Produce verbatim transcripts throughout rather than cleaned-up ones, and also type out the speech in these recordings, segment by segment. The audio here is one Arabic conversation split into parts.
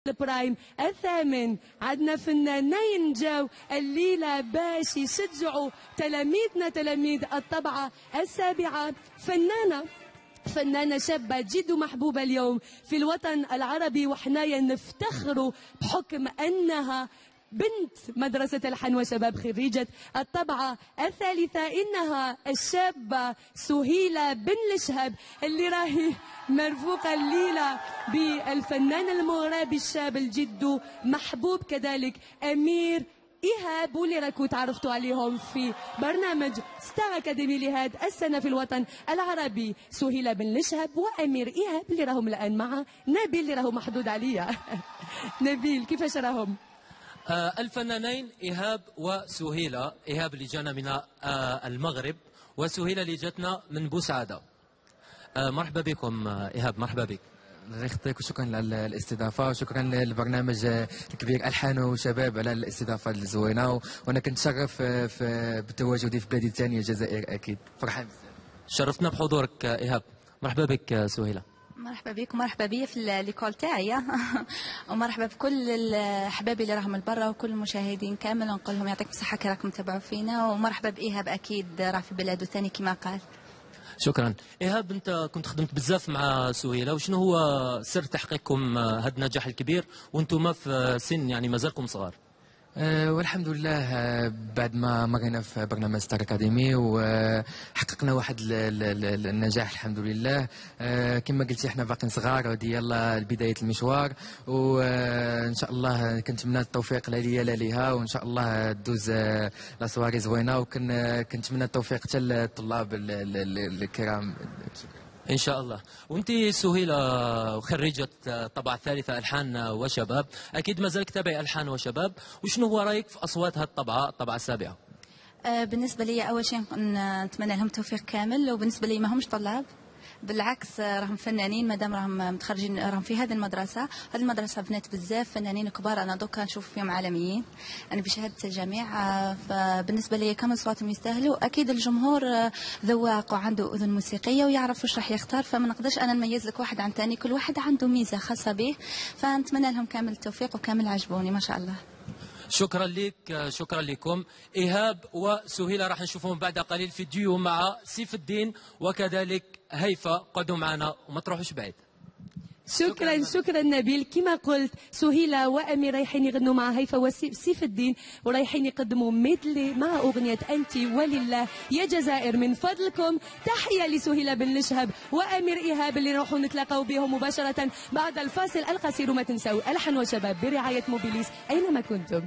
البرايم الثامن. عندنا فنانين جاو الليلة باش يشجعوا تلاميذنا تلاميذ الطبعة السابعة. فنانة فنانة شابة جد محبوبة اليوم في الوطن العربي، وحنايا نفتخروا بحكم أنها بنت مدرسة الحنوة شباب خريجة الطبعة الثالثة. إنها الشابة سهيلة بن لشهب اللي راهي مرفوقة الليلة بالفنان المغربي الشاب الجد محبوب كذلك أمير إيهاب، واللي راكو تعرفتوا عليهم في برنامج ستار أكاديمي لهذا السنة في الوطن العربي. سهيلة بن لشهب وأمير إيهاب اللي راهم الآن مع نبيل اللي راهو محدود عليا. نبيل كيفاش راهم؟ آه الفنانين إيهاب وسهيلة. إيهاب اللي جانا من آه المغرب، وسهيلة اللي جاتنا من بوسعادة. آه مرحبا بكم. آه إيهاب مرحبا بك. الله يخطيك وشكرا على الاستضافه، وشكرا للبرنامج الكبير الحانو شباب على الاستضافه الزوينه، وانا كنت شرف في بتواجدي في بلادي الثانيه الجزائر. اكيد فرحان بزاف. شرفتنا بحضورك إيهاب. مرحبا بك سهيلة. مرحبا بك ومرحبا بي في ليكول تاعي. ومرحبا بكل الاحباب اللي راهم لبرا وكل المشاهدين كامل، ونقول لهم يعطيكم الصحه كي راكم تتابعوا فينا. ومرحبا بايهاب اكيد راه في بلاده ثاني كما قال. شكرا. إيهاب انت كنت خدمت بزاف مع سهيلة، وشنو هو سر تحقيقكم هذا النجاح الكبير وانتم في سن يعني مازالكم صغار؟ أه والحمد لله. أه بعد ما مرينا في برنامج ستار اكاديمي وحققنا واحد النجاح الحمد لله. أه كما قلتي احنا باقيين صغار، ودي يلا بدايه المشوار، وان شاء الله كنتمنى التوفيق لا ليا لا ليها، وان شاء الله دوز لا سواري زوينه، وكنتمنى التوفيق حتى للطلاب الكرام ان شاء الله. وانت سهيلة خريجة طبعة ثالثة الحان وشباب، اكيد مازالك تابعي الحان وشباب، وشنو هو رايك في اصوات هذه الطبعة الطبعة السابعة؟ أه بالنسبه لي اول شيء نتمنى لهم التوفيق كامل، وبالنسبه لي ما همش طلاب، بالعكس راهم فنانين مادام راهم متخرجين، راهم في هذه المدرسه. هذه المدرسه بنات بزاف فنانين كبار، انا دوكا نشوف فيهم عالميين انا بشهاده الجميع. فبالنسبه لي كم اصواتهم يستاهلوا. اكيد الجمهور ذواق وعنده اذن موسيقيه ويعرف واش راح يختار، فما نقدرش انا نميز لك واحد عن ثاني، كل واحد عنده ميزه خاصه به، فنتمنى لهم كامل التوفيق وكامل عجبوني ما شاء الله. شكرا لك. شكرا لكم. إيهاب وسهيلة راح نشوفهم بعد قليل في ديو مع سيف الدين وكذلك هيفا. قعدوا معنا وما تروحوش بعيد. شكرا شكرا نبيل. كما قلت سهيلة وأمير رايحين يغنوا مع هيفا وسيف الدين، ورايحين يقدموا ميدلي مع أغنية أنت ولله يا جزائر. من فضلكم تحية لسهيلة بن لشهب وأمير إيهاب اللي راحوا نتلاقوا بهم مباشرة بعد الفاصل القصير. وما تنسوا الحن وشباب برعاية موبيليس أينما كنتم.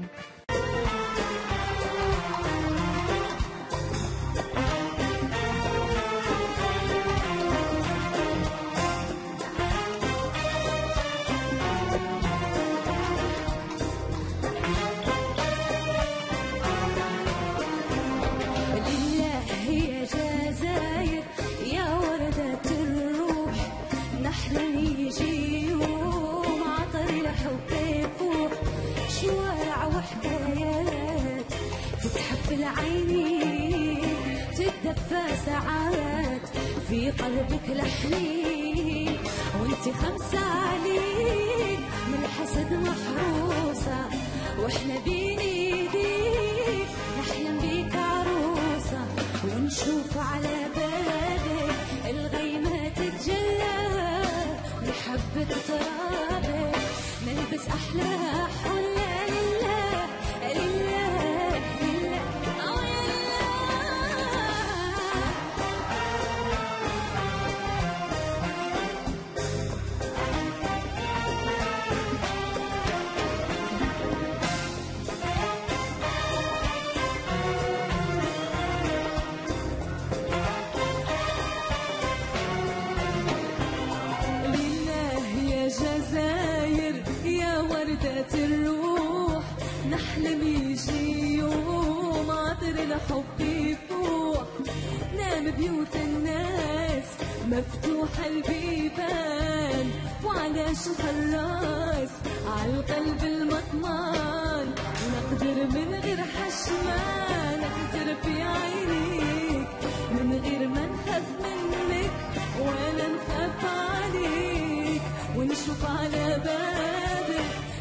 العينين تتدفى ساعات في قلبك لحنين، وانت خمسة عليك من الحسد محروسة، واحنا بين ايديك نحلم بيك عروسة، ونشوف على بابك الغيمة تتجلى محبة ترابك، نلبس أحلى حلة لله لله. جزائر يا وردة الروح، نحلم يجي يوم عطر الحب يفوح، نام بيوت الناس مفتوحة البيبان، وعلى شو الراس عالقلب المطمان، نقدر من غير حشمان نقدر في عينيك، من غير ما نخاف منك ولا نخاف عليك، ونشوف على بابك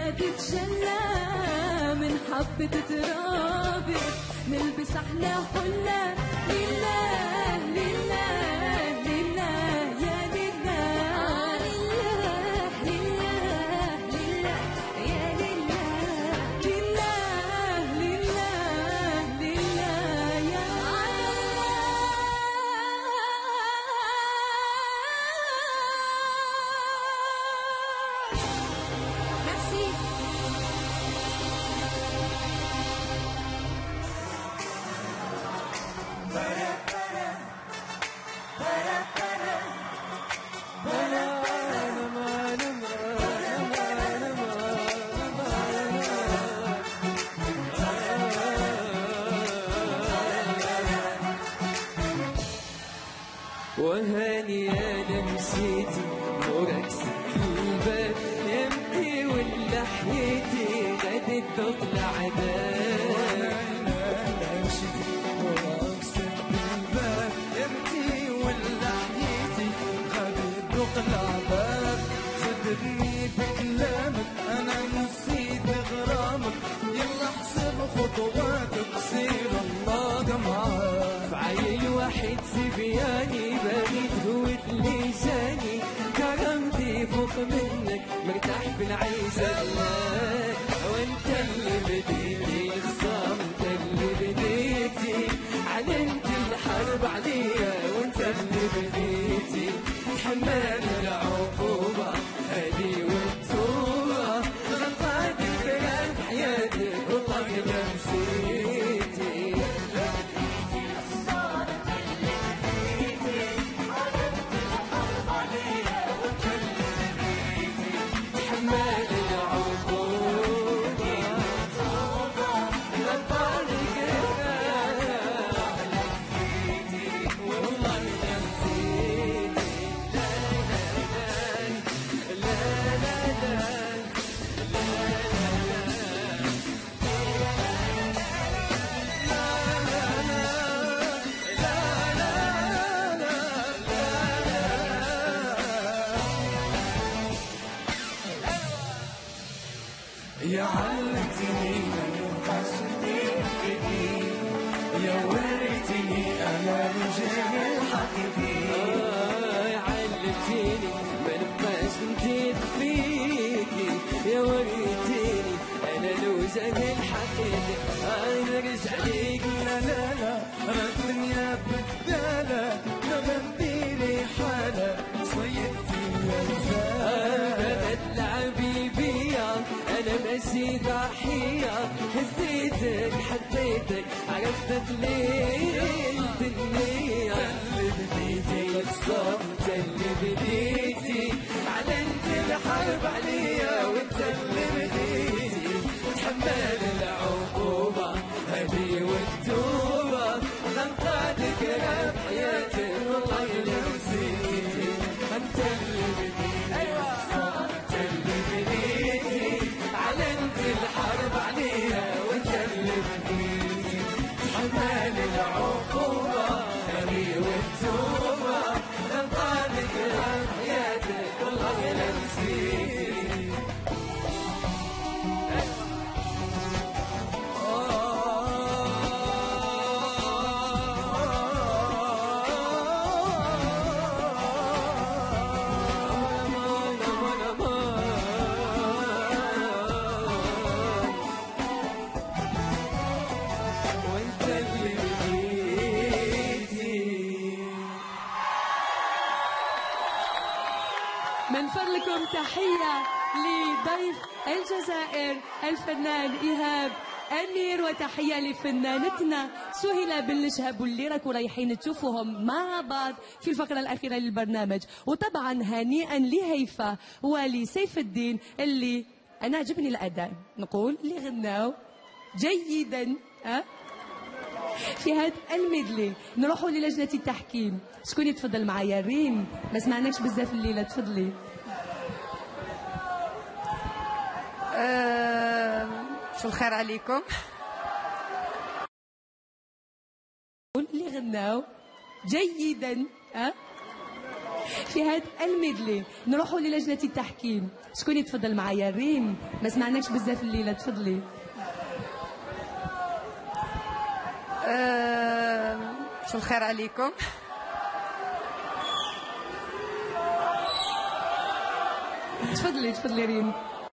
تتجلى من حبة ترابك نلبس احلى حلة لله لله لله يا لله لله لله لله يا لله لله لله لله يا Merci. وهاني انا مشيتي نورك سد الباب يمتي ولا حياتي غادي تذوق العذاب انا مشيتي نورك سد الباب يمتي ولا حياتي غادي تذوق العذاب صدرني بكلامك انا نسيت غرامك يلا حسب خطواتك سير الله معاك فعيل واحد سبياني باغي تهود لساني كرامتي فوق منك مرتاح بالعيشة وانت اللي بديتي الخصام انت اللي بديتي علنت الحرب عليا وانت اللي بديتي تحمل العقوبة هذه والتوبة غلطات الفرق حياتك وطاق نسيتي يا علمتني ما فيك يا وريتني انا الوجه الحقيقي يا علمتني ما نبقاش نزيد فيكي يا وريتني انا الوجه الحقيقي انا نرجع ليك لا لا لا انا الدنيا بدالة لما نديري حالة صيدتي يا زاد تلعبي بيا انا ماشي ضحية هزيتك حبيتك عرفتك ليه الدنيا اللي بديتي الصمت اللي بديتي علنت الحرب عليا وانت اللي بديتي تحمل العقوبة هذه والتوبة غلطاتك يا حياتي والله اللي نسيتي انت اللي بديتي الصمت اللي بديتي علنت الحرب عليها وانت اللي بديتي تحمل العقوبة هذه والتوبة غلطاتك يا حياتك والله اللي نسيتي من فضلكم تحية لضيف الجزائر الفنان إيهاب أمير وتحية لفنانتنا سهيلة بن شهاب واللي راكم رايحين تشوفوهم مع بعض في الفقرة الأخيرة للبرنامج. وطبعا هنيئا لهيفا ولسيف الدين اللي أنا عجبني الأداء نقول اللي غناو جيدا أه؟ في هذا الميدلي. نروحوا للجنة التحكيم. شكون يتفضل معايا؟ ريم ما سمعناكش بزاف الليلة تفضلي. أه... شو الخير عليكم؟ اللي غناو جيدا أه؟ في هذا الميدلي نروحوا للجنة التحكيم. شكون يتفضل معايا؟ ريم، ما سمعناكش بزاف الليلة، تفضلي. أه... مساء الخير عليكم. تفضلي تفضلي ريم.